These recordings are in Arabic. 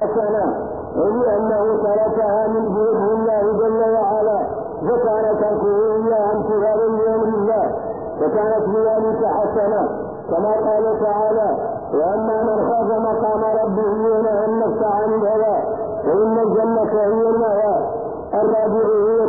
حسنة، ولأنه تركها من بوجه الله جل وعلا، فكان تركه إياها امتثالا لأمر الله، فكانت بذلك حسنة، كما قال تعالى: وأما من خاف مقام ربه ونهى النفس عن الهوى فإن الجنة هي المأوى. الرابع هو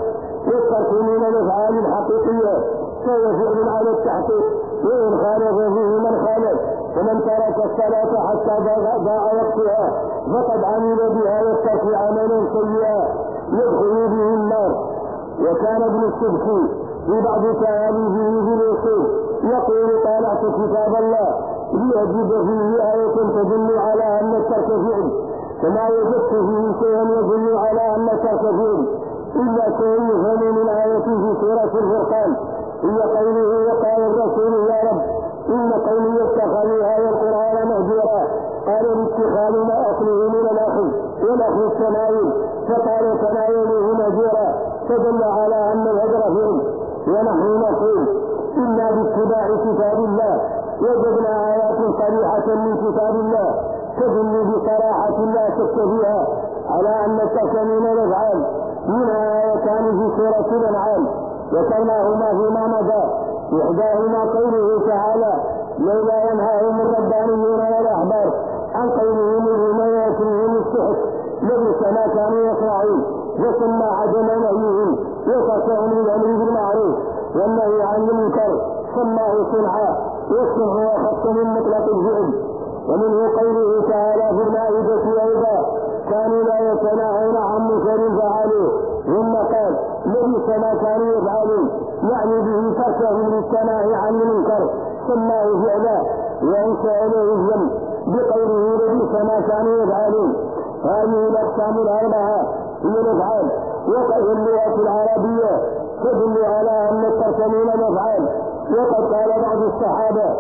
الترك من الأفعال الحقيقية، فهو فعل على التحقيق، وإن خالف فيه من خالف، فمن ترك الصلاة حتى ضاع وقتها فقد عمل بها واتقي عملا سيئا يدخل به النار. وكان ابن السبكي في بعض تأليفه في الأصول يقول: طالعت كتاب الله لأجد فيه آية تدل على أن الترك فعل، كما وجدت فيه شيئا يدل على أن الترك فعل، إلا شيء يفهم من آية في سورة الفرقان هي قوله: وقال الرسول يا رب إن قومي اتخذوا هذا القرآن مهجورا، قال: الاتخاذ ما أصله من الأخذ والأخذ التناول، فقال: تناوله مهجورا، فدل على أن الهجر فعل. ونحن نقول: إنا باتباع كتاب الله وجدنا آيات صريحة من كتاب الله تدل بصراحة لا شك فيها على أن الترك من الأفعال، منها آيتان في سورة الأنعام ذكرناهما فيما مضى، إحداهما قوله تعالى: لولا ينهاهم الربانيون والأحبار عن قولهم وما يأكلهم السحت لبئس ما كانوا يصنعون، وسمى عدم نهيهم وقطعهم للأمر بالمعروف والنهي عن المنكر سماه صنعا، والصنع أخف من مطلق الفعل. ومنه قوله تعالى في المائدة أيضا: كانوا لا يتناهون عن منكر فعلوه، ثم قال: لبئس ما كانوا يفعلون، يعني به تركهم للتناهي عن المنكر سماه فعلا، وأنشأ له الذنب بقوله: لبئس ما كانوا يفعلون. هذه الأقسام الأربعة هي الأفعال، وقد اللغة العربية تدل على أن الترك من الأفعال. وقد قال بعض الصحابة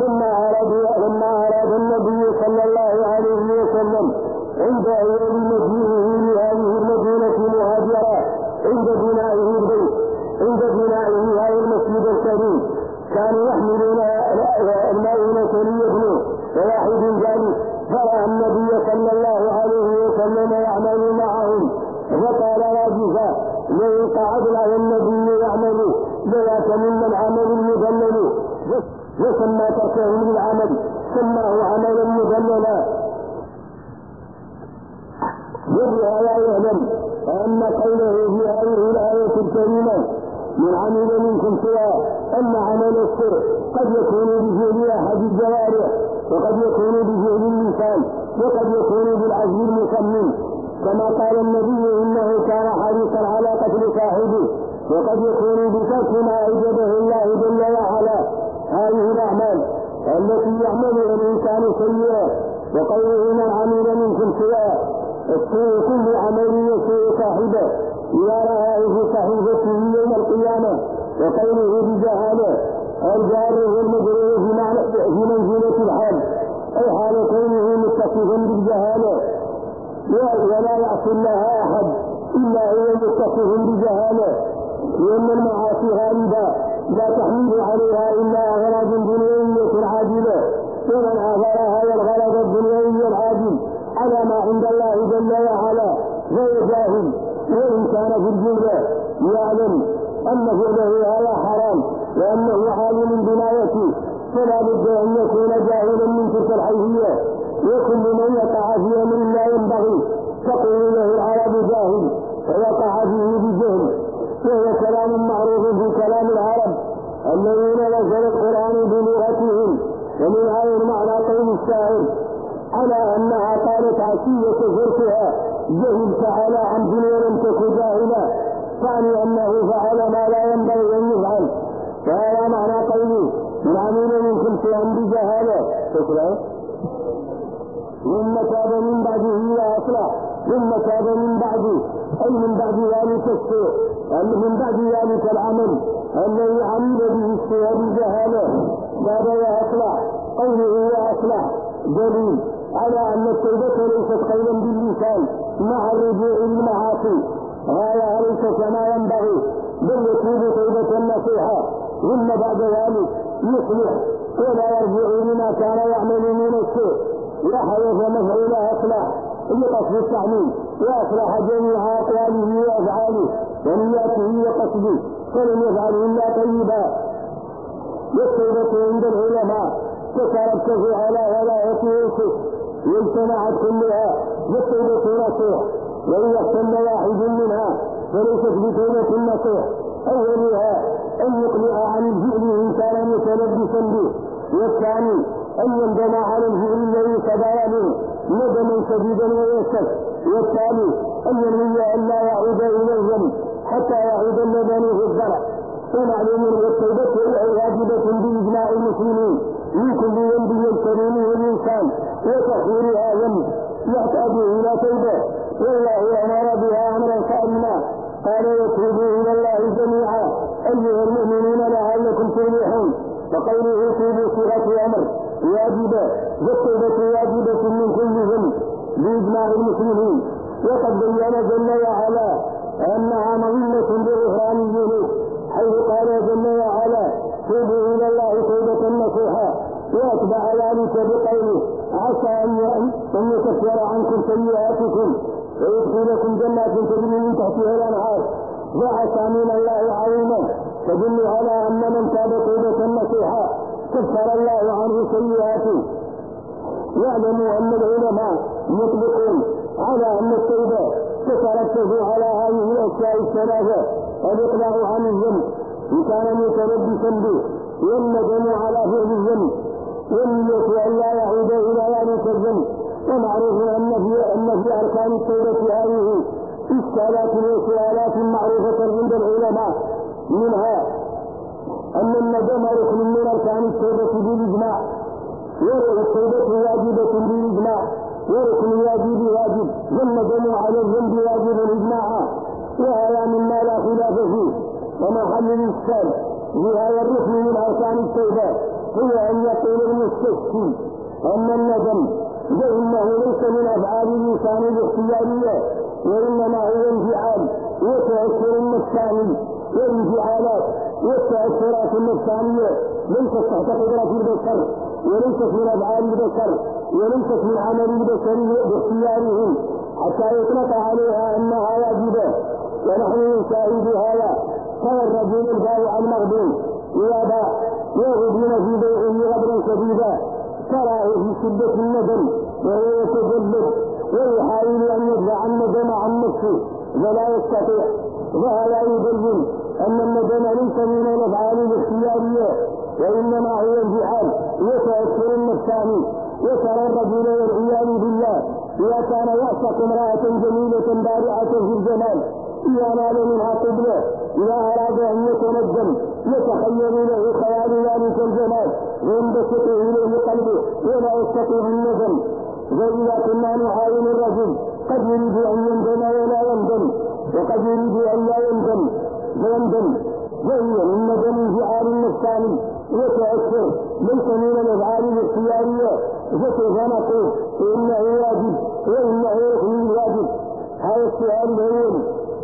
لما أراد النبي صلى الله عليه وسلم عند أول مجيئه لهذه المدينة مهاجرا عند بنائه هذا المسجد الكريم، كانوا يحملون المؤونة ليبنوا، وواحد ذلك فرأى النبي صلى الله عليه وسلم يعمل معهم، فقال راجفا: لو قعدنا النبي يعمل لذاك ممن عمل المذلل، وسمى تركه للعمل سماه عملا مذللا. وبهذا يعلم أن قوله في هذه الآية الكريمة: من عمل منكم سوى، أن عمل السر قد يكون بفعل أحد الجوارح، وقد يكون بفعل اللسان، وقد يكون بالعزم المصمم، كما قال النبي: إنه كان حريصا على قتل صاحبه، وقد يكون بترك ما أوجبه الله جل وعلا. هذه الأعمال التي يعملها الإنسان سيئة، وقوله: من عمل منكم سوى، السوء كل عمل يسوء صاحبه إذا رآه في صحيفته يوم القيامة. وقوله: بجهالة، الجار والمجرور في منزلة الحال، أي حال كونه متصفا بالجهالة، ولا يعصي الله أحد إلا هو متصف بجهالة، لأن المعاصي غالبة لا تحمل عليها إلا أغراض دنيوية عاجلة، ومن آثر هذا الغرض الدنيوي العاجل على ما عند الله جل وعلا فهو جاهل، وإن كان في الجملة يعلم أن فعله هذا حرام وأنه عالم بنايته، فلا بد أن يكون جاهلا من تلك الحيثية. وكل من يقع في أمر لا ينبغي تقول له العرب جاهل، فيقع فيه بجهل، وهو كلام معروف في كلام العرب الذين نزل القرآن بلغتهم. ومن هذا المعنى قول الشاعر: على أنها قالت عشية زرتها جهلت على عمد ولم تك جاهلا، يعني أنه فعل ما لا ينبغي أن يفعل. فهذا معنى قوله: من عمل منكم شيئا بجهالة ثم تاب من بعده وأصلح، ثم تاب من بعده، أي من بعد ذلك السوء، من بعد ذلك العمل الذي عمل به السوء بجهالة، تاب وأصلح. قوله وأصلح دليل على أن التوبة ليست قولا باللسان مع الرجوع للمعاصي، هذا ليس كما ينبغي، بل يتوب توبة نصيحة، ثم بعد ذلك يصلح ولا يرجع لما كان يعمل من السوء، وحدث مفعول أصلح لقصد التعليم وأصلح جميع أقواله وأفعاله ونياته وقصده فلم يفعل إلا طيبا. والتوبة عند العلماء تتركز على ولاية يوسف واجتمعت كلها، والتوبة نصيح وإذا احتل واحد منها فليست بتوبة النصيح. أولها أن يقلع عن الفعل إن كان متلبسا به، والثاني أن يندم على الفعل الذي صدر منه ندما شديدا ويسف، والثالث أن ينوي أن لا يعود إلى الذنب حتى يعود اللبن في الضرع. ومعلوم والتوبة واجبة بإجماع المسلمين من كل ذنب يجتري منه الإنسان وتخيرها ذنب يحتاج إلى توبة، والله أمر بها أمرا صارما قال وتوبوا إلى الله جميعا أيها المؤمنون لعلكم تفلحون. فقوله توبوا صيغة أمر واجبة، والتوبة واجبة من كل ذنب بإجماع المسلمين. وقد بين جل وعلا أنها مظنة بغفران الذنوب، حيث قال جل وعلا توبوا إلى الله توبة نصوحا، وأتبع ذلك بقوله عسى أن يكفر عنكم سيئاتكم ويدخلكم جنات تجري من تحتها الأنهار وعسى من الله عظيما، تدل على أن من تاب توبة نصوحا كفر الله عنه سيئاته. يعلموا أن العلماء يطلقون على أن التوبة تتركز على هذه الأشياء الثلاثة: الإقلاع عن الذنب إن كان متلبسا به، والندم على فعل الذنب، والنية أن لا يعود إلى ذلك الذنب. ومعروف أن في أركان التوبة هذه إشكالات وسؤالات معروفة عند العلماء، منها أن الندم ركن من أركان التوبة بالإجماع، والتوبة واجبة بالإجماع، وركن الواجب واجب، والندم على الذنب واجب إجماعا، وهذا مما لا خلاف فيه. ومحل الإشكال بهذا الركن من أركان التوبة هو أن يقول المستشفي أن الندم فإنه ليس من أفعال الإنسان الاختيارية، وإنما هو انفعال وتأثر النفساني، والانفعالات والتأثرات النفسانية ليست تحت قدرة البشر، وليست من أفعال البشر، وليست من عمل البشر باختيارهم حتى يطلق عليها أنها واجبة. ونحن نشاهد هذا كما الرجل البائع المغبون إذا باع يغبن في بيعه غبرا شديدا تراه في شدة الندم وهو يتجلد ويحاول أن يدفع الندم عن نفسه ولا يستطيع. وهذا يبين أن الندم ليس من الأفعال الاختيارية، وإنما هو انفعال يتأثر النفساني. وترى الرجل والعياذ بالله إذا كان يعشق امرأة جميلة بارعة في الجمال إذا نال منها قبلة، إذا أراد أن يتندم يتخيل له خيال ذلك الجمال وينبسط إليه قلبه ولا يستطيع الندم. وإذا كنا نعاون الرجل قد يريد أن يندم ولا يندم، وقد يريد أن لا يندم فيندم، وهي الندم انفعال النفساني يتأثر ليس من الأفعال الاختيارية. فكيف نقول إنه واجب وإنه ركن واجب؟ هذا السؤال الأول.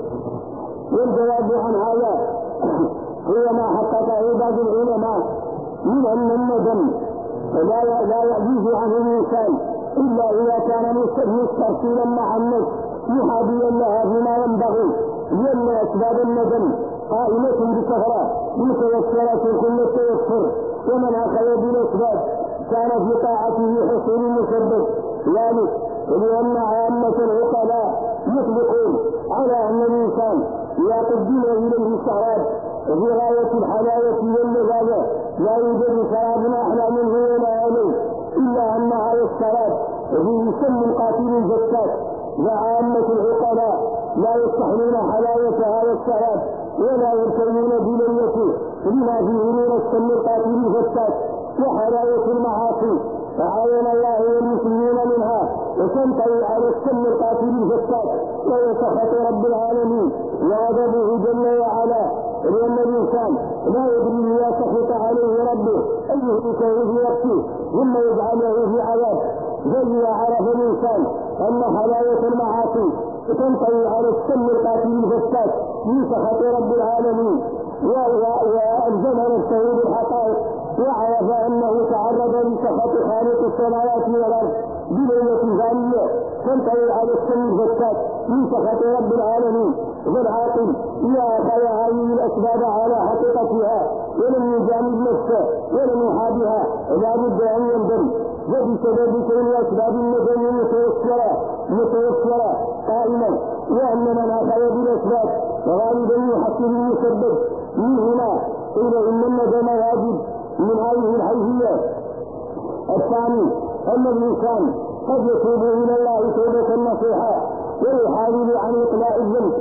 والجواب عن هذا هو ما حققه بعض العلماء من أن الندم لا يعجز عنه الإنسان إلا إذا كان مسترسلا مع النفس محابيا لها فيما ينبغي، لأن أسباب الندم قائمة بكثرة متيسرة كل التيسر، ومن أخذ بالأسباب كان في طاعته حصول المسبب ذلك. ولأن عامة العقلاء يطلقون على أن الإنسان إذا قدم إليه الشراب في غاية الحلاوة واللذاذة لا يوجد شراب أحلى منه ولا عليه، إلا أن هذا الشراب فيه سم قاتل الفتاك. وعامة العقلاء لا يستحلون حلاوة هذا الشراب ولا يرتوون بليته لما فيه من السم القاتل الفتاك وحلاوة المعاصي، فعاون الله والمسلمين منها وتنطوي على السم القاتل الفتاك ويسخط رب العالمين وغضبه جل وعلا. لأن الإنسان لا يدري إذا سخط عليه ربه أن يهلكه في وقته ثم يجعله في عذاب. فإذا عرف الإنسان أن حلاوة المعاصي تنطوي على السم القاتل الفتاك في سخط رب العالمين وألزم نفسه بالحقائق وعرف أنه تعرض لسخط خالق السماوات والأرض بليلة ثانية تنطوي على السن الفتات من سخط رب العالمين والعاقل إذا أخذ هذه الأسباب على حقيقتها ولم يجامل نفسه ولم يحابها لا بد أن يندم. وبسبب كون الأسباب النجم متوفرة قائما، وأن من أخذ بالأسباب وغالبا يحصل المسبب من هنا قيل إن الندم واجب من هذه الحيثية. الثاني أن الإنسان قد يتوب إلى الله توبة نصيحة ويحاول عن إقلاع الذنب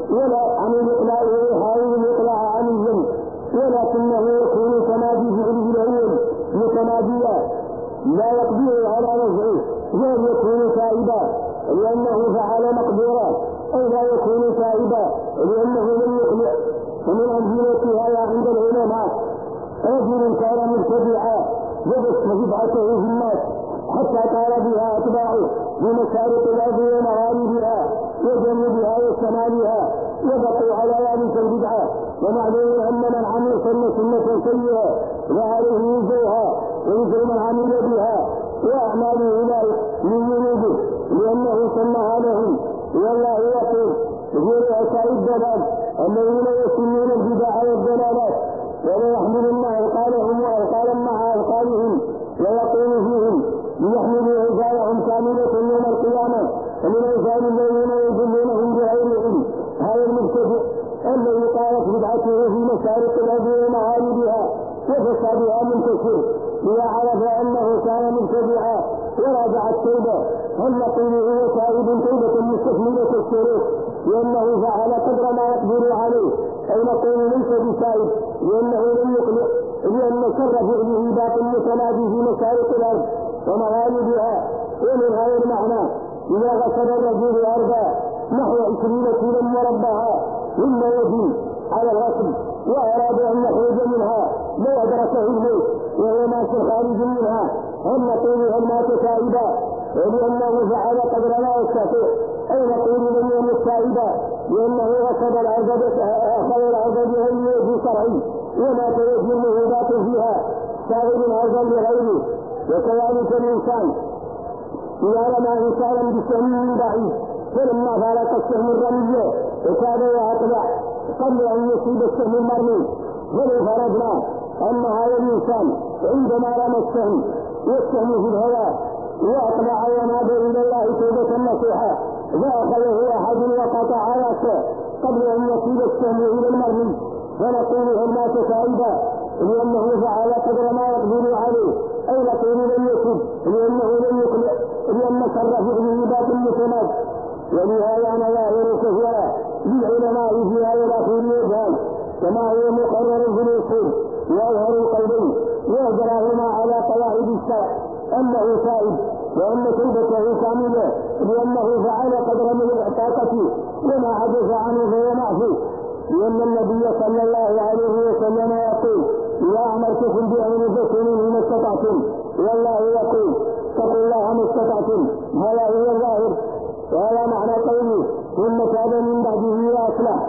ويحاول الإقلاع عن الذنب، ولكنه يكون كما في فعله الأول متناديا لا يقدر على نزعه، غير يكون تائبا لأنه فعل مقدورا، أو لا يكون تائبا لأنه لم يقلع. ومن أمثلتها عند العلماء رجل كان مبتدعا وبث بدعته في الناس حتى قال بها أتباعه بمشارق الأرض ومغاربها وجنوبها وشمالها وبقوا على ذلك البدعة. ومعلوم أن من عمل سنة سيئة وعليه وزرها ووزر من عمل بها وأعماله إليه من ذنوبه لأنه سمها لهم. والله يقول في رؤساء الدلال الذين يسنون البدع والضلالات ولا يحملن أثقالهم وأثقالا مع أثقالهم ويقول فيهم ليحملوا أوزارهم كاملة يوم القيامة ومن أوزار الذين يضلونهم بغير علم. هذا المبتدع الذي قالت بدعته في مشارق الأرض ومغاربها وفسادها منتشر إذا عرف أنه كان مبتدعا وراجع التوبة هل نقول هو تائب توبة مستكملة الشروط لأنه فعل قدر ما يقدر عليه، أو نقول ليس بتائب لأنه لم يقلع لأن شر فعله باق متنادي في مشارق الأرض ومغاربها. ومن هذا المعنى إذا غسل الرجل أرضا نحو 20 كيلا مربعا ثم يجي على الغسل وأراد أن يخرج منها لو أدركه الموت وهو مات خارج منها هل نقول هل مات تائبا ولأنه فعل قدر لا يستطيع، أو نقول لم يمت تائبا لأنه أخذ الأرض بغير شرعي ومات يجمه باطل فيها سائل الأرض لغيره. وكذلك الإنسان إذا رمى إنسانا بسهم بعيد فلما فارق السهم الرمي وكاد يطلع قبل أن يصيب السهم المرمي، ولو فرضنا أن هذا الإنسان عندما رمى السهم والسهم في الهواء وأطلع ونادى إلى الله توبة نصيحة فأخذه أحد وقطع رأسه قبل أن يصيب السهم إلى المرمي فنقول هل مات تائبا لأنه فعل قدر ما يقدر عليه، أو نقول لم يتب لأنه لم يقلع لأن شر فعله باطل متناد. ولهذا نظائر كثيرة للعلماء في هذا الأخير يجهل كما هو مقرر في الأصول وأظهر القولين وأجراهما على قواعد الشرع أنه تائب وأن توبته كاملة لأنه فعل قدر من الطاقة وما عجز عنه فهو معفو، لأن النبي صلى الله عليه وسلم يقول إذا أمرتكم بأمر فكونوا ما استطعتم، والله يقول اتقوا الله ما استطعتم. هذا هو الظاهر وهذا معنى قوله ثم تاب من بعده وأصلح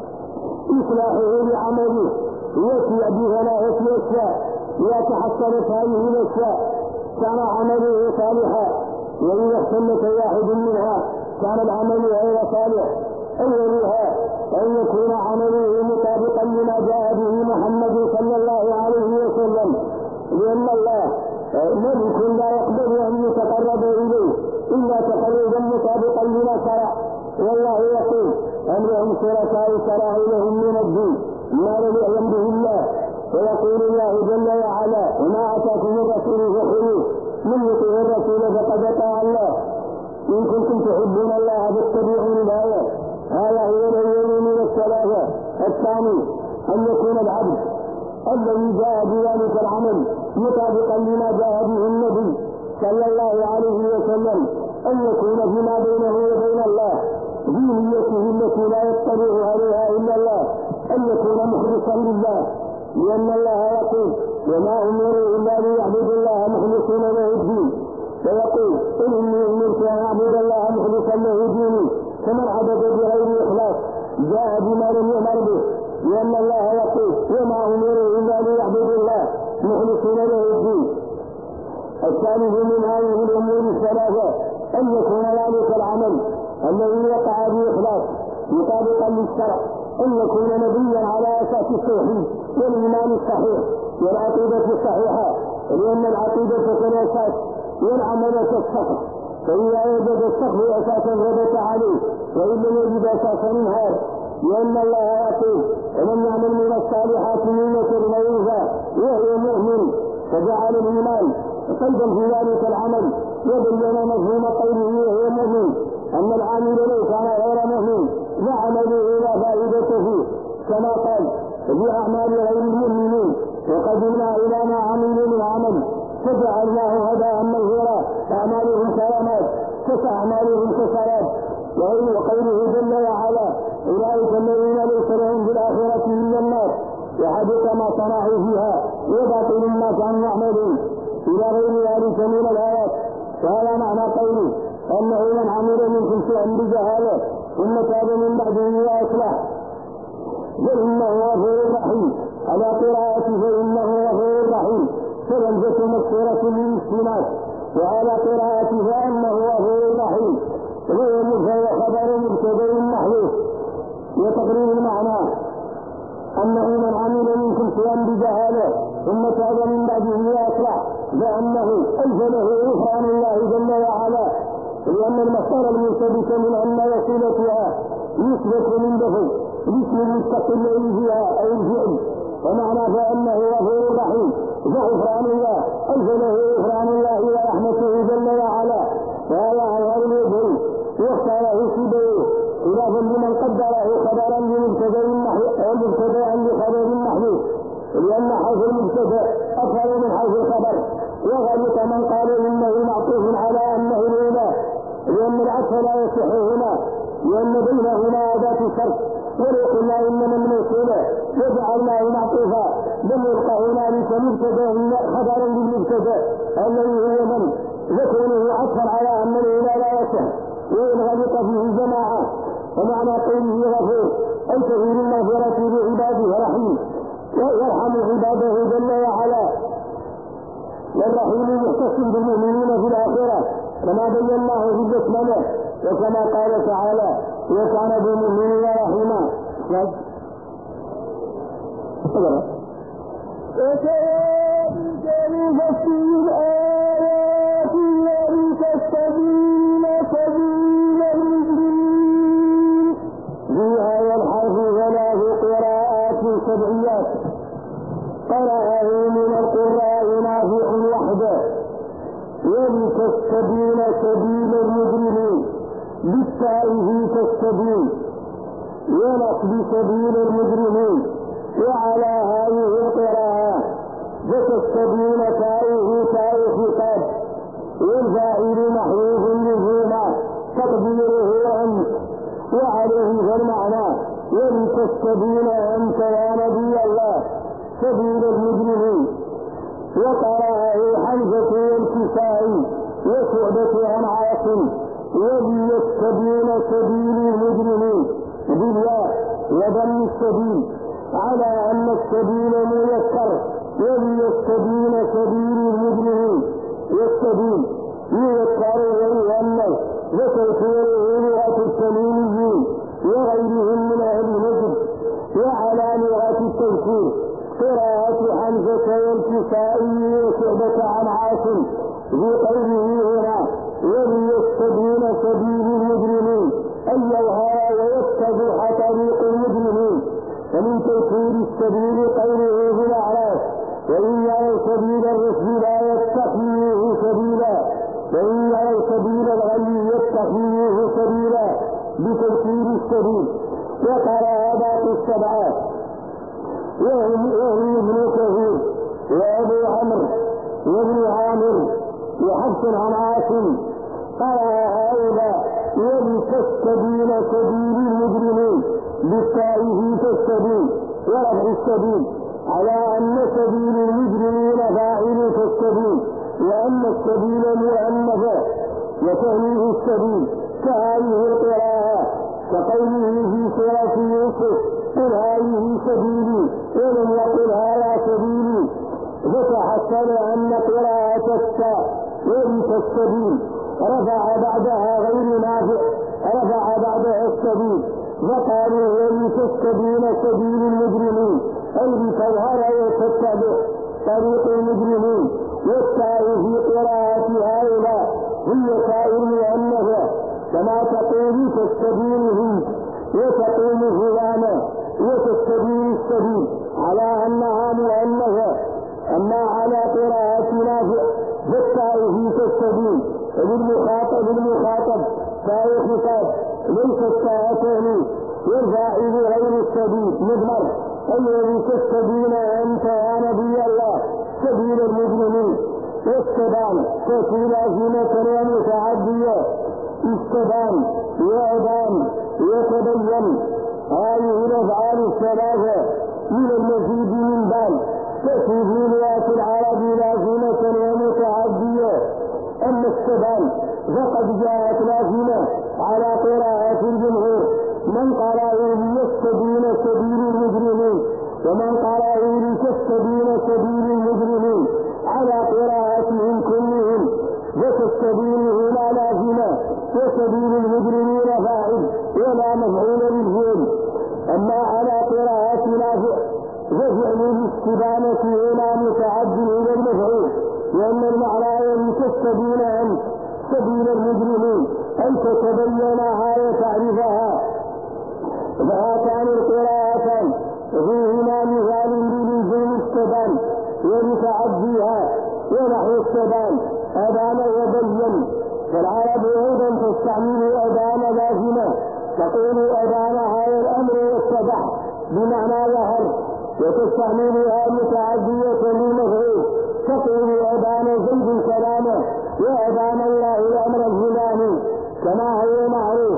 إصلاحه لعمله يأتي بثلاثة أشياء إذا تحصلت هذه الأشياء كان عمله صالحا، وإذا اختلت واحد منها كان العمل غير صالح. أولها أن يكون عمله مطابقا لما جاء به محمد صلى الله عليه وسلم، لأن الله ملك لا يقبل أن يتقرب إليه إلا تقربا مطابقا لما شرع. والله يقول أن لهم شركاء شرعوا لهم من الدين ما لم يعلم به الله، ويقول الله جل وعلا وما أتاكم الرسول فخذوه من يطيع الرسول فقد أطاع الله إن كنتم تحبون الله فاتبعوا الآية. هذا هو الأول من الثلاثة. الثاني أن يكون العبد الذي جاء بذلك العمل مطابقا لما جاء به النبي صلى الله عليه وسلم، أن يكون فيما بينه وبين الله في نيته التي لا يطلع عليها إلا الله، أن يكون مخلصا لله، لأن الله يقول وما أمروا إلا ليعبدوا الله مخلصين له الدين، ويقول قل إني أمرت أن أعبد الله مخلصا له ديني، فمن عبد بغير إخلاص جاء بما لم يؤمر به، لأن الله يقول وما أمروا إلا ليعبدوا الله مخلصين له الدين. الثالث من هذه الأمور الثلاثة أن يكون ذلك العمل الذي وقع بإخلاص مطابقا للشرع، أن يكون نبيا على أساس التوحيد والإيمان الصحيح والعقيدة الصحيحة، لأن العقيدة كالأساس والعمل كالسقف، فإذا وجد السقف أساسا ثبت عليه، وإن لم يجد أساسا انهار، لأن الله يقول ومن يعمل من الصالحات من ذكر أو أنثى وهو مؤمن فجعل الإيمان قيدا في ذلك العمل، وبين مفهوم قوله وهو مؤمن أن العامل لو كان غير مؤمن فعمله لا فائدة فيه، كما قال في أعمال غير المؤمنين وقدمنا إلى ما عملوا من عمل فجعلناه هباء منثورا، أعمالهم كرامات كأعمالهم كسراب. وقوله جل وعلا أولئك الذين ليس لهم في الآخرة إلا النار وحبط ما صنعوا فيها وباطل ما كانوا يعملون إلى غير ذلك من الآيات. وهذا معنى قوله أنه من عمل منكم شيئا بجهالة ثم تاب من بعده وأصلح فإنه غفور رحيم، على قراءة فإنه غفور رحيم فلمزة مكسورة للمسلمات، وعلى قراءة فإنه غفور رحيم وهو خبر مبتدأ محذوف. وتقريب المعنى أنه من عمل منكم شيئا بجهالة ثم تاب من بعده وأصلح فأنه ألزمه غفران الله جل وعلا، لأن المصدر المرتبط من أن وسيلتها يثبت من دفع باسم المستقل فيها أو الفعل، ومعنى فأنه غفور رحيم فغفران الله ألزمه غفران الله ورحمته جل وعلا، وهذا أظهر الوجه واختاره سبيه خلافا لمن قدره خبرا لخبر محذوف، لأن حرف المبتدأ أكثر من حرف الخبر، وغلط من قال إنه معطوف على أنه الأولى، لأن العطف لا يصح هنا لأن بينهما أداة شرط، ولو قلنا إنما الموصولة وجعلناه معطوفا لم يبقى هنالك مبتدأ خبرا للمبتدأ الذي هو من ذكره عطفا على أن الأولى لا يصح، وإن غلط فيه جماعة. ومعنى قوله غفور أي كثير المغفرة لعباده رحيم ويرحم عباده جل وعلا، والرحيم مختص بالمؤمنين في الآخرة كما بيناه في البسملة، وكما قال تعالى وكان بالمؤمنين رحيما. وكذلك نفصل الآيات ولتستبين سبيل المجرمين. فيها يلحظ ثلاث قراءات سبعيات قرأه من القراء نافع وحده، ولتستبين سبيل المجرمين بالتاء تستبين ونصب سبيل المجرمين، وعلى هذه القراءة فتستبين تاءه تاء خطاب والفاعل محذوف لهما تقديره أنت، وعليه فالمعنى ولتستبين أنت يا نبي الله سبيل المجرمين. وقرأه حمزة والكسائي وشعبة عن عاصم وليستبين سبيل المجرمين بالياء وضم السبيل على أن السبيل ميسر، وليستبين سبيل المجرمين والسبيل يذكر ويؤنث وتوفيره لغة التميميين وغيرهم من أهل نجد. وعلى لغة التذكير قراءة حمزة والكسائي وشعبة عن عاصم في قوله هنا وليستبين سبيل المجرمين أن يظهر ويتضح طريق المجرمين. ومن تذكير السبيل قوله في الأعراف وإن يروا سبيل الرشد لا يتخذوه سبيلا وإن يروا سبيل الغي يتخذوه سبيلا بتذكير السبيل. وقرأ باقي السبعة وهم ابن كثير وأبو عمرو وابن عامر وحفص عن عاصم. قرأ هؤلاء ولتستبين سبيل المجرمين بالتاء تستبين ورفع السبيل على أن سبيل المجرمين فاعل تستبين، وأن السبيل مؤنث وتهنيه السبيل كهذه القراءة كقوله في سورة يوسف قل هذه سبيلي ولم يقل هذا سبيلي، فتحصل أن قراءة والتاء وليس السبيل، رفع بعدها غير نافع، رفع بعدها السبيل، وقالوا وليس السبيل سبيل المجرمين، أي بتظهر وتتبع طريق المجرمين. والتاء في قراءة هؤلاء هي تاء مؤنثة كما تقول كالسبيل وتقول فلانا وكالسبيل السبيل على أنها مؤنثة. أما على قراءة نافع فالتاء في كالسبيل بالمخاطب تاء خطاب ليست تاء تأنيث، والفاعل غير السبيل مضمر، أي كالسبيل أنت يا نبي الله سبيل المجرمين. والسبان تسيل أزمة ومتعدية، استبان وأبان يتبين، هذه الأفعال الثلاثة من المزيد من بال تسيل في لغة العرب لازمة ومتعدية. أما السبان فقد جاءت لازمة على قراءة الجمهور، من قرأه ليستبين سبيل المجرمين، ومن قرأه لتستبين سبيل المجرمين على قراءتهم كلهم، وتستبين هنا لازمة وسبيل المجرمين فاعل ولا مفعول للفعل. أما على قراءة نافع ففعل الاستبانة هنا متعد إلى المفعول، لأن المعنى لتستبين أنت سبيل المجرمين أي تتبينها وتعرفها. فهاتان القراءتان فيهما مثال بلزوم السبان ولتعديها، ونحو السبان أبان وبين، فالعرب أيضا تستعمل أبان لازمة، تقول أبان هذا الأمر والسبح بمعنى ظهر، وتستعملها متعدية للمفعول، تقول أبان زيد سلامه وأبان الله الأمر الفلاني كما هو معروف.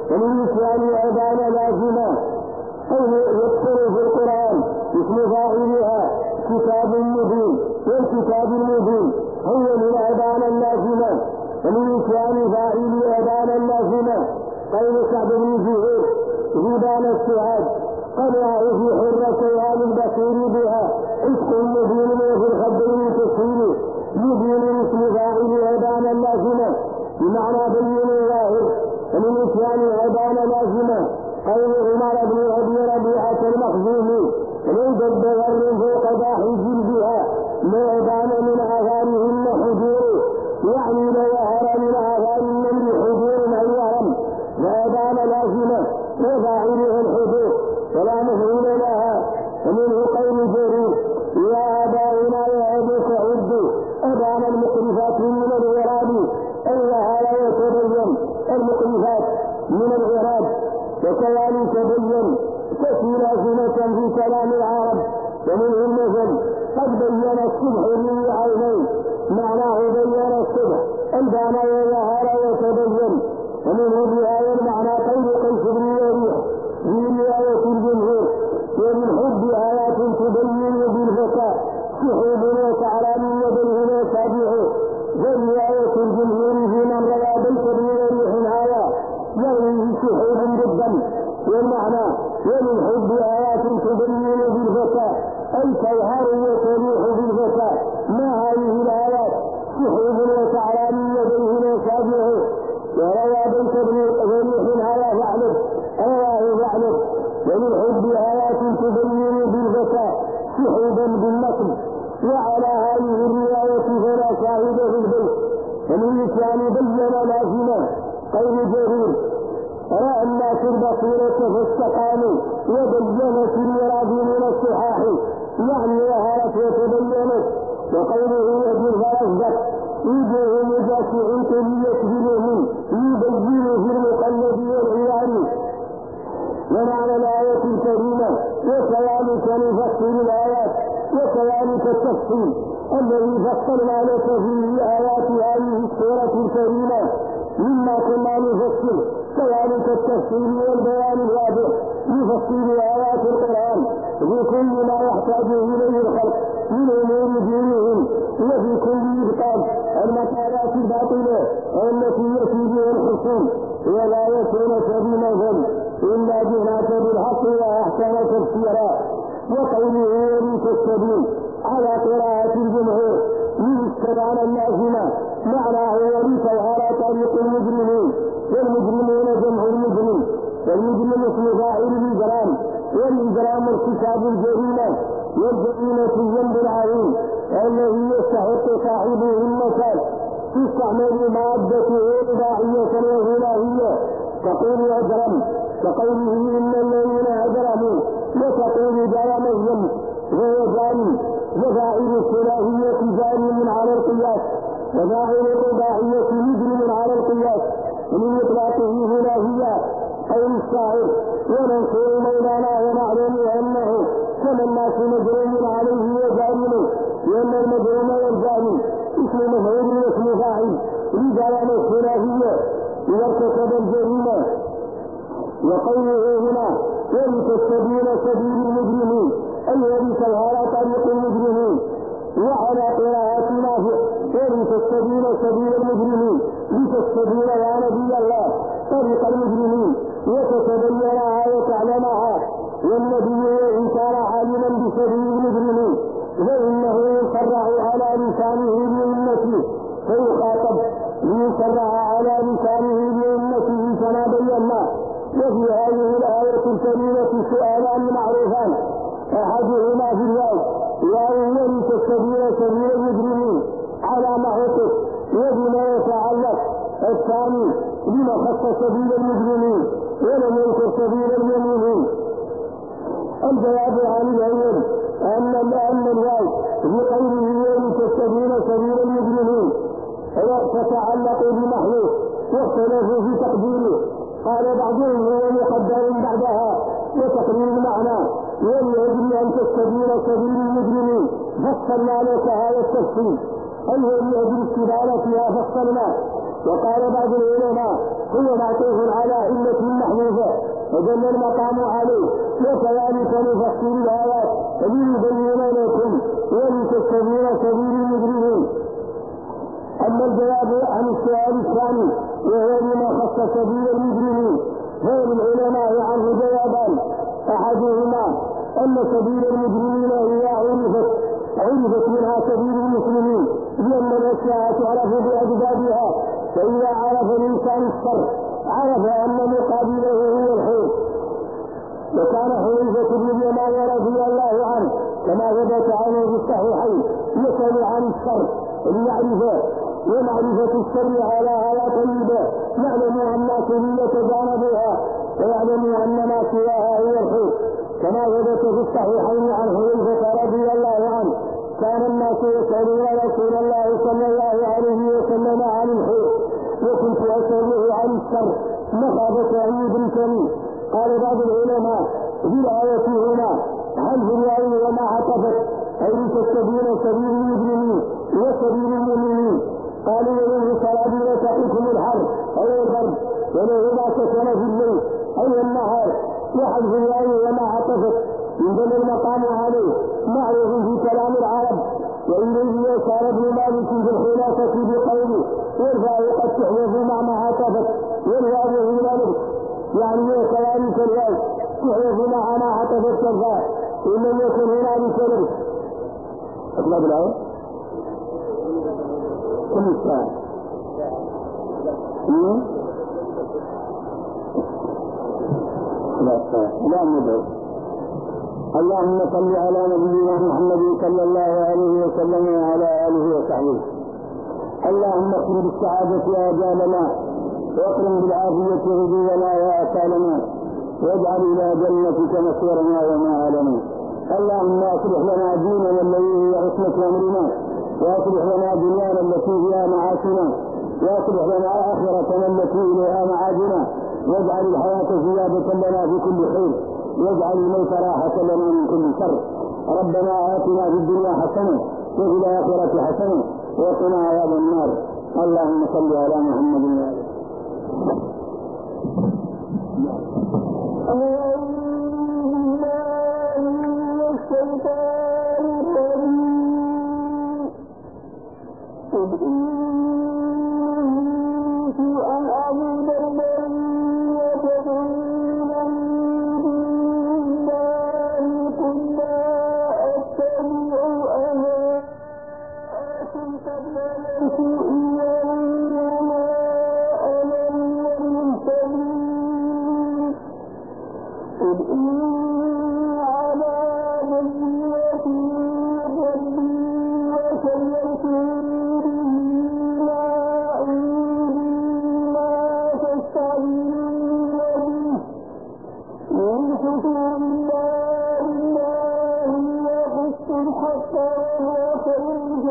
ومن أبان لازمة أو يذكر في القرآن اسم فاعلها كتاب مبين، والكتاب المبين هو من أبان اللازمة. ومن فاعل أبان اللازمة قول سعد بن جبير في بان السعاد قنعه في حرة سيال البصير بها عشق مبين وفي الخبرين تسهيل مبين اسم فاعل أبان اللازمة بمعنى بين الظاهر. ومن أبان لازمة قول عمر بن أبي ربيعة المخزومي ليس الدور فوق ضاحي جلدها ما أبان من آثارهن حجور، يعني لو ظهر من آثار النمل حجور أو ورم فأبان لازمة وفاعلها الحجور ولا مفعول لها. ومنه قول جرير يا آباؤنا يا أبوك عد أبان المقرفات من الغراب أي ظهر وتبين المقرفات من الغراب. وكذلك بين تسير لازمة في كلام العرب. ومنه المثل قد بين الصبح لي عينين، معناه بين الصبح أبان وظهر وتبين. ومنه بهذا المعنى قول قيس بن يريح في رواية الجمهور ومن حب آيات تبين بالفتى سحوب وتعلم وبينهما تابعه. ورواية الجمهور في من روى بيت بن يريح آية يرويه سحوب بالدم، والمعنى ومن حب آيات تبين بالفتى أي تظهر وتريح بالفتى ما هذه الآيات سحوب وتعلم وبينهما تابعه. وروى بيت بن يريح آية فاعلم رواه فاعلم. ومن حب آيات تبين بالفتى سحوبا بالنقل. وعلى هذه الرواية فلا شاهد في البيت. ومن بين لازمة قول جرير رأى الناس البصيرة فاستقاموا وبينت المراد من الصحاح، يعني ظهرت وتبينت. وقوله يجب فأصدق يجيه مجاسع ليكذبهم يبين في المقلد والعيان. ومعنى الآية الكريمة وكذلك نفصل الآيات وكذلك التفصيل الذي فصلنا لك فيه آيات هذه السورة الكريمة مما كنا نفصل، كذلك التفصيل والبيان الواضح لتفصيل آيات القرآن في كل ما يحتاج إليه الخلق من أمور دينهم، وفي كل إبطال المقالات الباطلة التي يأتي بها الحصول، ولا يكون بمثل إلا جئناك بالحق وأحسن تفسيرا. وقوله وليس السبيل على قراءة الجمهور مكان الناس معناه وليس هذا طريق المجرمين، والمجرمون جمع المجرم، والمجرم اسم فاعل الإجرام، والإجرام ارتكاب الجريمة، والجريمة الذنب العظيم الذي يستحق صاحبه المكان تستعمل مادته إباحية وغنائية تقول أجرم كقوله إن الذين أجرموا، وتقول جرم الذنب وهو جاري، وفاعل الثلاثية جاري على القياس، وفاعل الرباعية مجرم على القياس، ومن إطلاقه ثلاثية قول الشاعر وننصر مولانا ونعلم أنه كما الناس مجرم عليه وجاري، لأن المجرم والجاري اسم مفعول واسم فاعل لجرم الثلاثية إذا ارتكب الجريمة. وقوله هنا ولتستبين سبيل المجرمين أي ولتظهر طريق المجرمين، وعلى قراءتنا ولتستبين سبيل المجرمين لتستبين يا نبي الله طريق المجرمين وتتبينها وتعلمها، والنبي إن كان عالما بسبيل المجرمين فإنه يسرع على لسانه بأمته فيخاطب ليسرع على لسانه بأمته كما بينا. وفي هذه الآية الكريمة سؤالان معروفان، أحدهما في الواو وهو لتستبين سبيل المجرمين على ما عطف وبما يتعلق، الثاني لما خص سبيل المجرمين ولم يذكر سبيل المؤمنين. الجواب عن الأول أن الواو في قوله لتستبين سبيل المجرمين تتعلق بمحذوف واختلفوا في تقديره، قال بعضهم هو مقدر بعدها وتقرير المعنى ولأجل أن تستبين سبيل المجرمين فصلنا لك هذا التفصيل، أي لأجل استدالتها فصلنا. وقال بعض العلماء هو معطوف على علة محذوفة فدل المقام عليه، وكذلك نفصل الآيات لنبين لكم ولتستبين سبيل المجرمين. أما الجواب عن السؤال الثاني وهو لما خص سبيل المجرمين فللعلماء عنه جوابان، أحدهما أن سبيل المجرمين هي عرفت منها سبيل المسلمين لأن الأشياء تعرف بأجدادها، فإذا عرف الإنسان الشر عرف أن مقابله هو الخير. وكان حذيفة بن اليمان رضي الله عنه كما ثبت عنه في الصحيحين يسأل عن الشر ليعرفه، ومعرفة الشر على هذا طيبة يعلم أن سبيل تجانبها ويعلم أن ما سواها هو الخير، كما ثبت في الصحيحين عن حذيفة رضي الله عنه كان الناس يسألون رسول الله صلى الله عليه وسلم عن الخير وكنت أسأله عن الشر مخافة أن يدركني. قال بعض العلماء في الآية هنا هل في الواو وما عطفت أي لتستبين سبيل المجرمين وسبيل المؤمنين، قالوا وله سرابيل تقيكم الحر أي البرد وله ما سكن في الليل أي النهار، وحذف الواو وما عطفت يدل المقام عليه معروف في كلام العرب. وإليه يسار ابن مالك في الخلافة بقوله والفاء قد تحذف مع ما عطفت والواو هنا لبس، يعني كذلك الواو تحذف مع ما عطفت الفاء إن لم يكن هنالك لبس. أطلب الآية كل الساعة لا مدعو. اللهم صل على نبينا محمد صلى الله عليه وسلم وعلى آله وصحبه. اللهم اكرم بالسعادة آجالنا واكرم بالعافية غدونا وآكالنا واجعل إلى جنتك مصيرنا ومآلنا. اللهم اصلح لنا ديننا الذي هي عصمة أمرنا، واصلح لنا دنيانا التي فيها معاشنا، واصلح لنا آخرتنا التي إليها معادنا، واجعل الحياة زيادة لنا في كل خير، واجعل الموت راحة لنا من كل شر. ربنا آتنا في الدنيا حسنة وفي الآخرة حسنة وقنا عذاب النار. اللهم صل على محمد وعلى قبل موته وما أنا من المرسلين قل إني على بينة من ربي وسيرته به ما عندي ما تستعجلون به من حكم الله يقص الحق وهو خير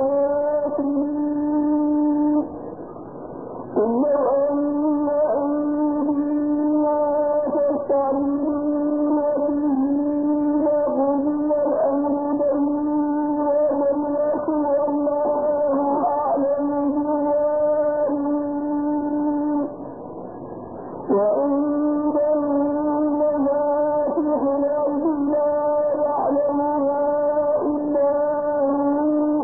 الحاكمين قل لو أن عندي ما تستعجلون به لقضي الأمر بيني وبينكم والله أعلم بالظالمين وعنده مفاتح الغيب لا يعلمها إلا هو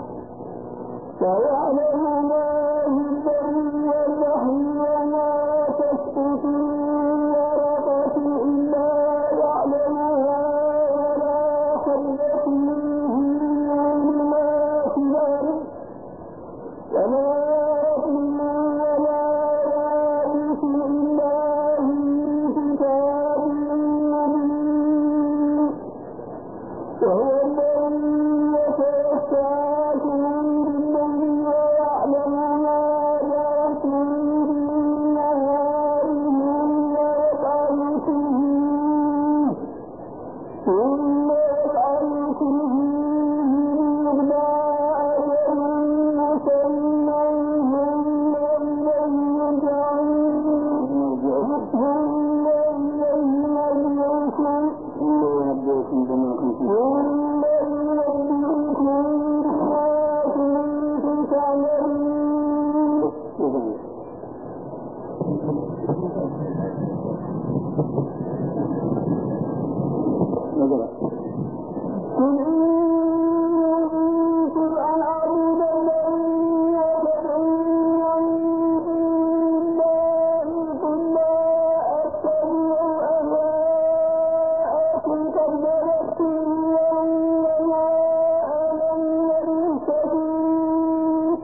ويعلم ما في البر والبحر وما تسقط من ورقة إلا يعلمها ولا حبة في ظلمات الأرض ولا رطب ولا يابس إلا في كتاب مبين وهو الذي يتوفاكم بالليل ويعلم ما جرحتم بالنهار ثم يبعثكم فيه إلى أجل مسمى ثم إليه مرجعكم ثم ينبئكم بما كنتم تعملون قل إن أمرت أن أعبد الذين يدعون من الله قل لا أتبع أهواءكم قد بلغتم وما أنا من المهتدين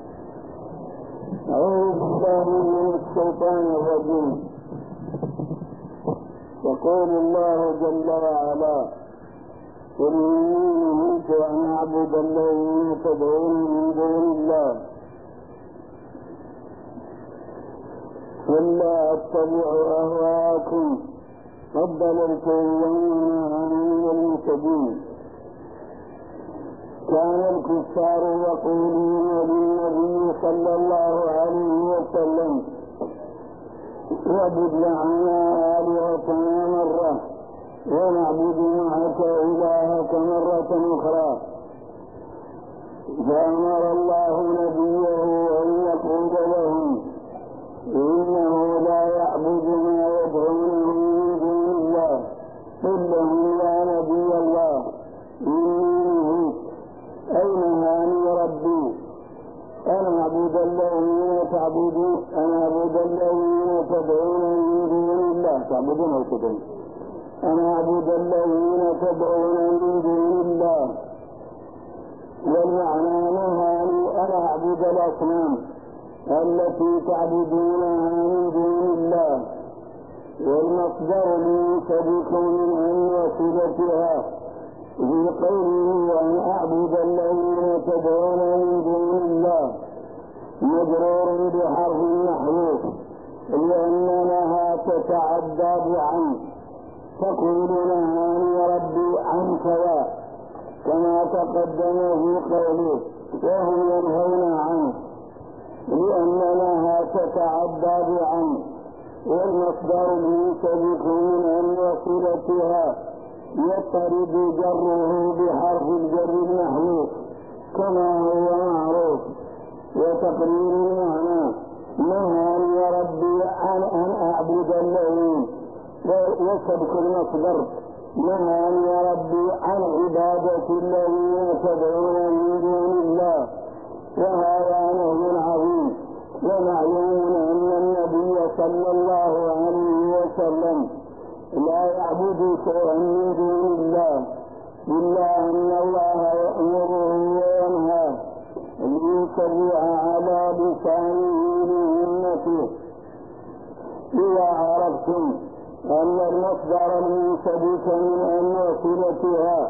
أعوذ بالله من الشيطان الرجيم يقول الله جل وعلا قل إني نهيت أن أعبد الذين تدعون من دون الله قل لا أتبع أهواءكم قد ضللت وما أنا من المهتدين كان الكفار يقولون للنبي صلى الله عليه وسلم اعبد لنا آلهتنا مرة ونعبد معك إلهك مرة أخرى فأمر الله نبيه أن يقول لهم إنه لا يعبد ما يدعونه من دون الله قل لهم يا نبي الله إني نهيت أي نهاني ربي أن أعبد الذين تدعون من دون الله تعبدون أو تدعون أن أعبد الذين تدعون من دون الله والمعنى نهاني أن أعبد الأصنام التي تعبدونها من دون الله والمصدر لينسبكم من أن وصلتها في قوله أن أعبد الذين تدعون من دون الله مجرور بحرف محذوف لأنها تتعدى بعن تقول نهاني ربي عن كذا كما تقدم في قوله وهم ينهون عنه لأنها تتعدى بعن والمصدر لينسبك من أن وصلتها يضطرد جره بحرف الجر المحذوف كما هو معروف وتقرير المعنى نهاني ربي عن أن أعبد الذين وسبك المصدر نهاني ربي عن عبادة الذين تدعون من دون الله وهذا نهي عظيم ومعلوم أن النبي صلى الله عليه وسلم لا يعبد شيئا من دون الله إلا أن الله يأمره وينهاه يشرع على لسانه لأمته. إذا عرفتم أن المصدر المنسبك من أن وصلتها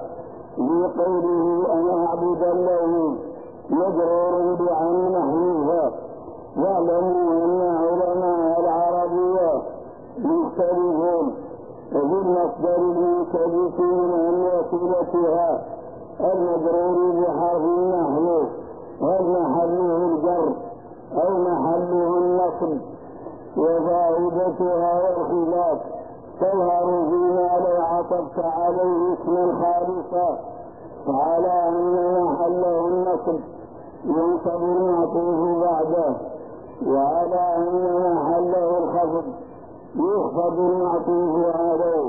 بقوله أن أعبد الله مجرور بعن نحوها، واعلموا أن علماء العربية مختلفون في المصدر المنسبك من أن وصلتها المجرور بحرف النحو، هل محله الجر أو محله النصب، وفائدتها والخلاف تظهر فيما لو عطفت عليه اسما خالصا فعلى أن محله النصب ينصب المعطوف بعده، وعلى أن محله الخفض يخفض المعطوف عليه.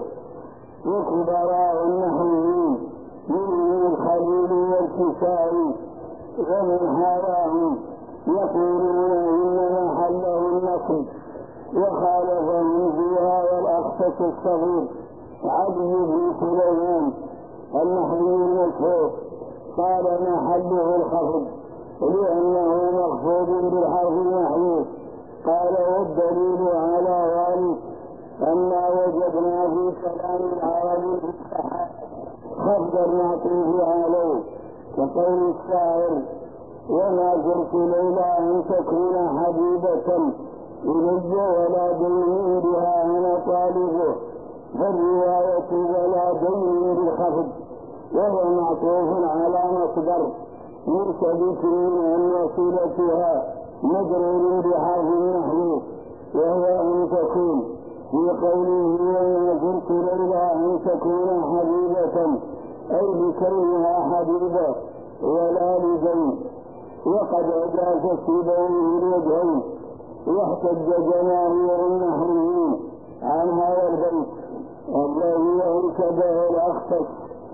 وكبراء النحويين منهم الخليل والكسائي ومن حواهم يقولون إن محله النصب، وخالفهم في هذا الأخفش الصغير علي بن سليمان النحوي المشهور، قال محله الخفض لأنه مخفوض بالحرف المحذوف. قال والدليل على ذلك أما وجدنا في كلام العرب الفصحى خفض المعطوف عليه، كقول الشاعر وما جرت ليلى أن تكون حبيبة إلي ولا دين بها أنا طالبه، فالرواية ولا دين بالخفض وهو معطوف على مصدر مرتبط من أن وصلتها مجرور بحرف النحو، وهو أن تكون في قوله وما جرت ليلى أن تكون حبيبة أي بكونها حبيبة ولا لدين. وقد أجاز السيبويه الوجهين، واحتج جماهير النحويين عن هذا البيت الذي أنكبه الأخفش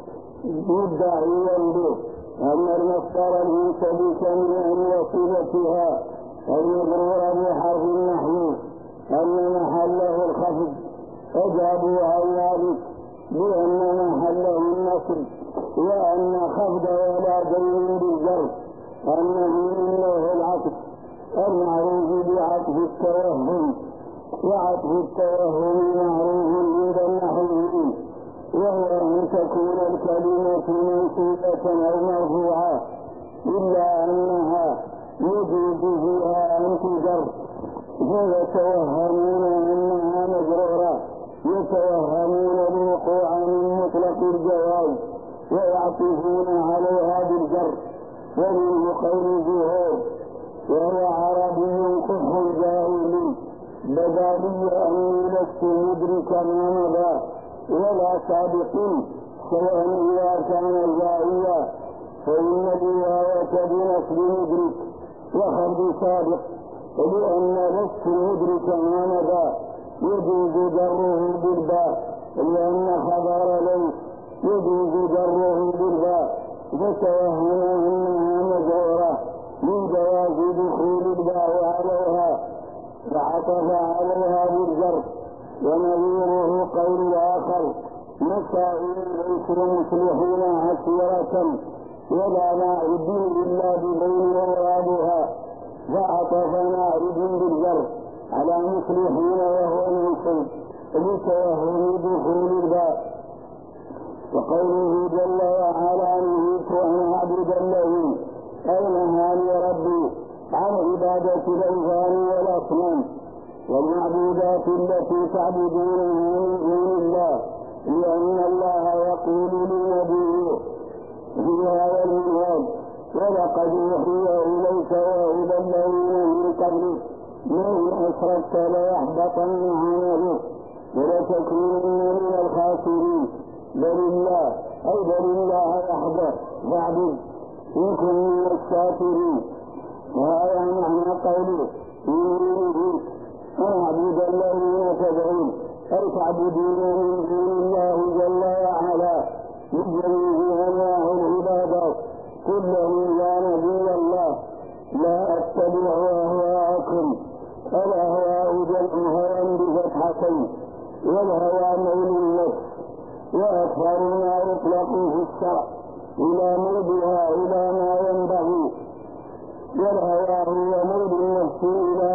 مدعيا به أن المصدر المنسبك من أن وصلتها المجرور بحرف النحو أن محله الخفض. أجابوا عن ذلك بأن محله النصب، وأن خفض ولا دين بالجر أنه إنه العطف المعروف بعطف التوهم، وعطف التوهم معروف عند النحويين، وهو أن تكون الكلمة منصوبة أو مرفوعة إلا أنها يجوز فيها أن تجر، فيتوهمون أنها مجرورة، يتوهمون الوقوع من مطلق الجواز ويعطفون عليها بالجر. ومنه قول زهور وهو عربي قح جاهلي بدا لي أني لست مدرك ما مضى ولا سابق سواء إذا كان جاهلا، فإن الرواية بنصب مدرك وخفض سابق، لأن لست مدرك ما مضى يجوز جره بالباء، لأن خبر ليس يجوز جره بالباء، فتوهموا أنها مجرورة من جواز دخول الباء عليها فعطف عليها بالجر. ونظيره قول الآخر مسائل ليسوا مصلحين عشيرة ولا ناعدين إلا ببين مرادها، فعطف ناعد بالجر على مصلحين وهو منصوب لتوهم دخول الباء. وقوله جل وعلا نهيت أن أعبد الذي أي نهاني ربي عن عبادة الأوثان والأصنام والمعبودات التي تعبدونها من دون الله، لأن الله يقول لنبيه في هذا المنهج ولقد أوحي إليك وإلى الذين من قبلك لئن أشركت ليحبطن عملك ولتكونن من الخاسرين. بل الله أي بل الله وحده فاعبد إن كن من الشاكرين. وهذا معنى قوله إني نهيت أن أعبد الذين تدعون أي تعبدون من دون الله جل وعلا من جميع أنواع العبادات كلهم يا نبي الله لا أتبع أهواءكم. الأهواء جمع هوى بفتحتين، والهوى ميل النفس، وأكثر ما يطلق في الشرع إلى ميلها إلى ما ينبغي والهوى هو ميل النفس إلى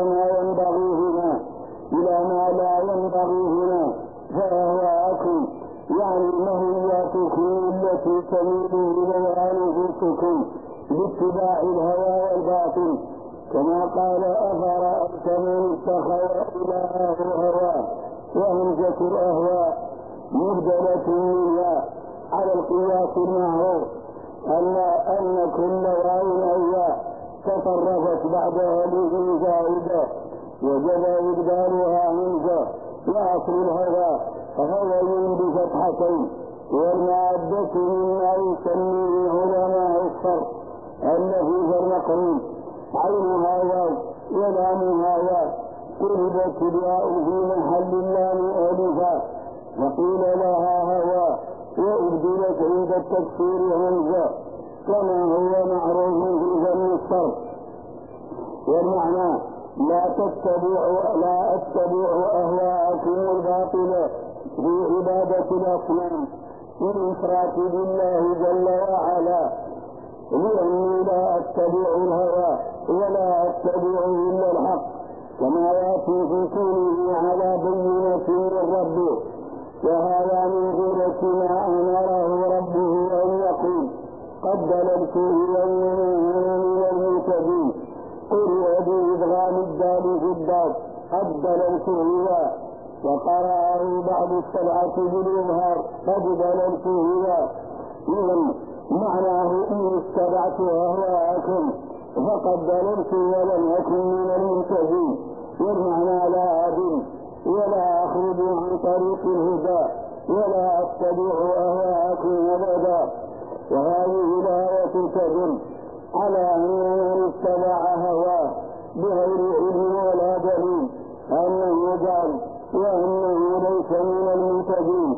ما لا ينبغي هنا، فأهواءكم يعني مهياتكم التي تميل إليها نفوسكم باتباع الهوى والباطل، كما قال أفرأيت من اتخذ إلهه هواه، وهمزة الأهواء مبدلة منها على القياس المعروف أن كل واو أهواء تطرفت بعد هذه زائدة وجب إبدالها همزة، وأصل الهوى غوي بفتحتين، والمادة مما يسميه علماء الصرف اللفظ المقرون عينها واو ولامها واو، قلبت الياء في محل اللام ألفا وقيل لها هوى، وأبدلت عند التكسير همزة كما هو معروف في فن الصرف. والمعنى لا أتبع أهواءكم الباطلة في عبادة الأصنام والإشراك بالله جل وعلا، لأني لا أتبع الهوى ولا أتبع إلا الحق، كما يأتي في كونه على بينة من ربه، وهذا من غيرة ما أمره ربه أن يقول قد ضللت إلينا من المهتدين، قل بإدغام الدال في الدال قد ضللت هو، وقرأه بعض السبعة بالإظهار قد ضللت هو. إذن معناه إن اتبعت أهواءكم فقد ضللت ولم أكن من المهتدين، والمعنى لا أدل ولا أخرج عن طريق الهدى ولا أتبع أهواءكم أبدا. وهذه الآية تدل على أن من اتبع هواه بغير علم ولا دليل أنه ضال وأنه ليس من المهتدين.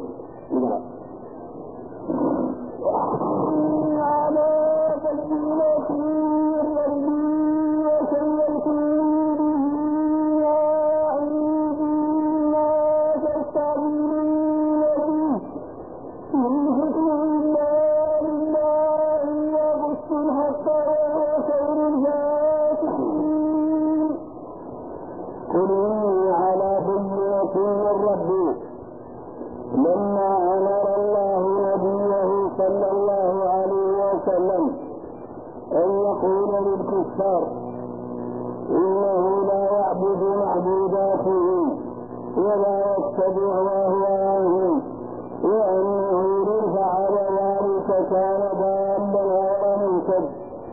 على بينة من ربي وسيلتم به يا عيدي ما تستعجلون به من حكم الله لله يبث الحق وهو خير الفاتحين. قل إني على بينة من ربي لما أمر الله نبيه صلى الله عليه وسلم أن يقول للكفار إنه لا يعبد معبوداتهم ولا يتبع أهواءهم، وأنه إن فعل ذلك كان ضالا غير مهتد.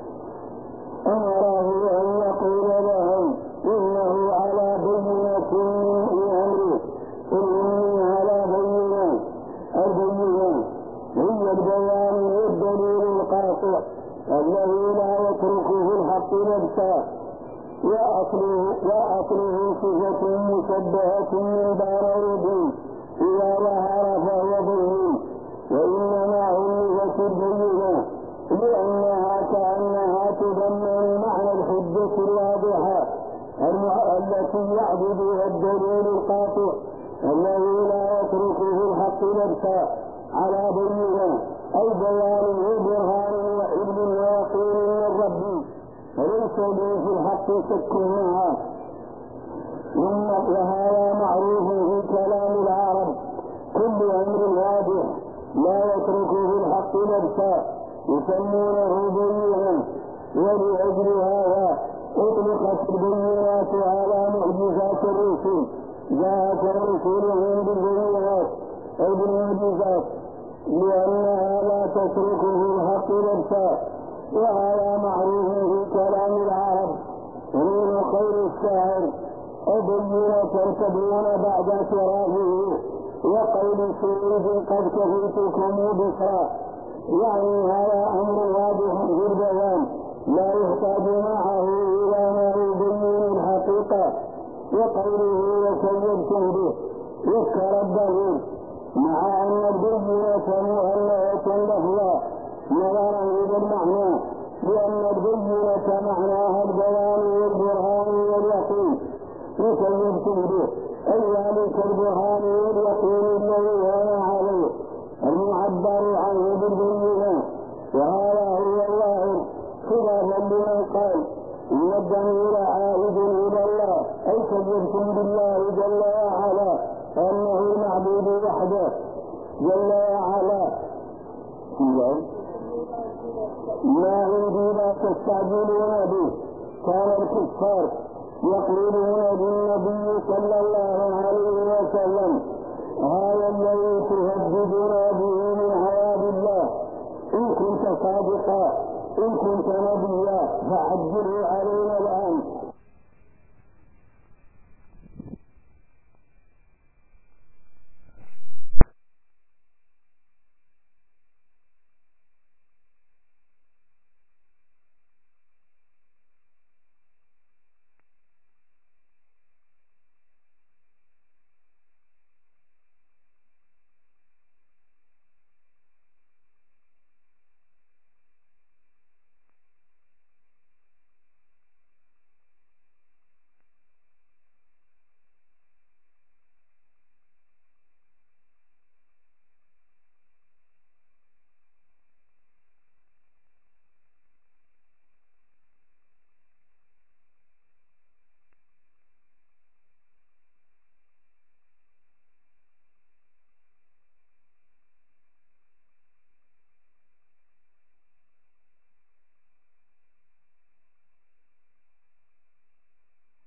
أمره أن يقول لهم إنه على بينة من أمره، إني على بينة. البينة هي البيان والدليل القاطع الذي لا يتركه الحق نفسه، وأصله صفة مشبهة من بارود إذا ظهر فهو بين، وإنما علمت البينة لأنها كأنها تضمن معنى الحجة الواضحة التي يعبدها الدليل القاطع الذي لا يتركه الحق نفسه على بينة، أي بيان وبرهان وعلم ويقين من ربي، فليس لي في الحق شك منها. وهذا معروف في كلام العرب، كل أمر واضح لا يتركه الحق نفسه يسمونه بينة، ولأجل هذا أطلقت البينات على معجزات الرسل، جاءت رسلهم بالبينات أو بالمعجزات لأنها لا تتركه الحق نفسه، وهذا معروف في كلام العرب. ومن خير الشاعر أبينة تبون بعد اعترافه وقول سعيد قد كفيتكم بشرا، يعني هذا أمر واضح في البيان لا يحتاج معه إلى ما يبين الحقيقة. وقوله وكذبتم به يذكر الدليل مع أن البينة مؤلفة لفظا نظرا إلى المعنى، لأن البينة معناها البيان والبرهان واليقين، وكذبتم به أي ذلك البرهان واليقين الذي هو عليه المعبر عنه بالبينة. وهذا هو الله خلافا لمن قال إن الضمير عائد إلى الله، أي كذبتم بالله جل وعلا أنه المعبود وحده جل وعلا. ما عندي لا تستعجلون به. كان الكفار يقولون بالنبي صلى الله عليه وسلم: هذا الذي تهددنا به من عذاب الله، إن كنت صادقا إن كنت نبيا فعجله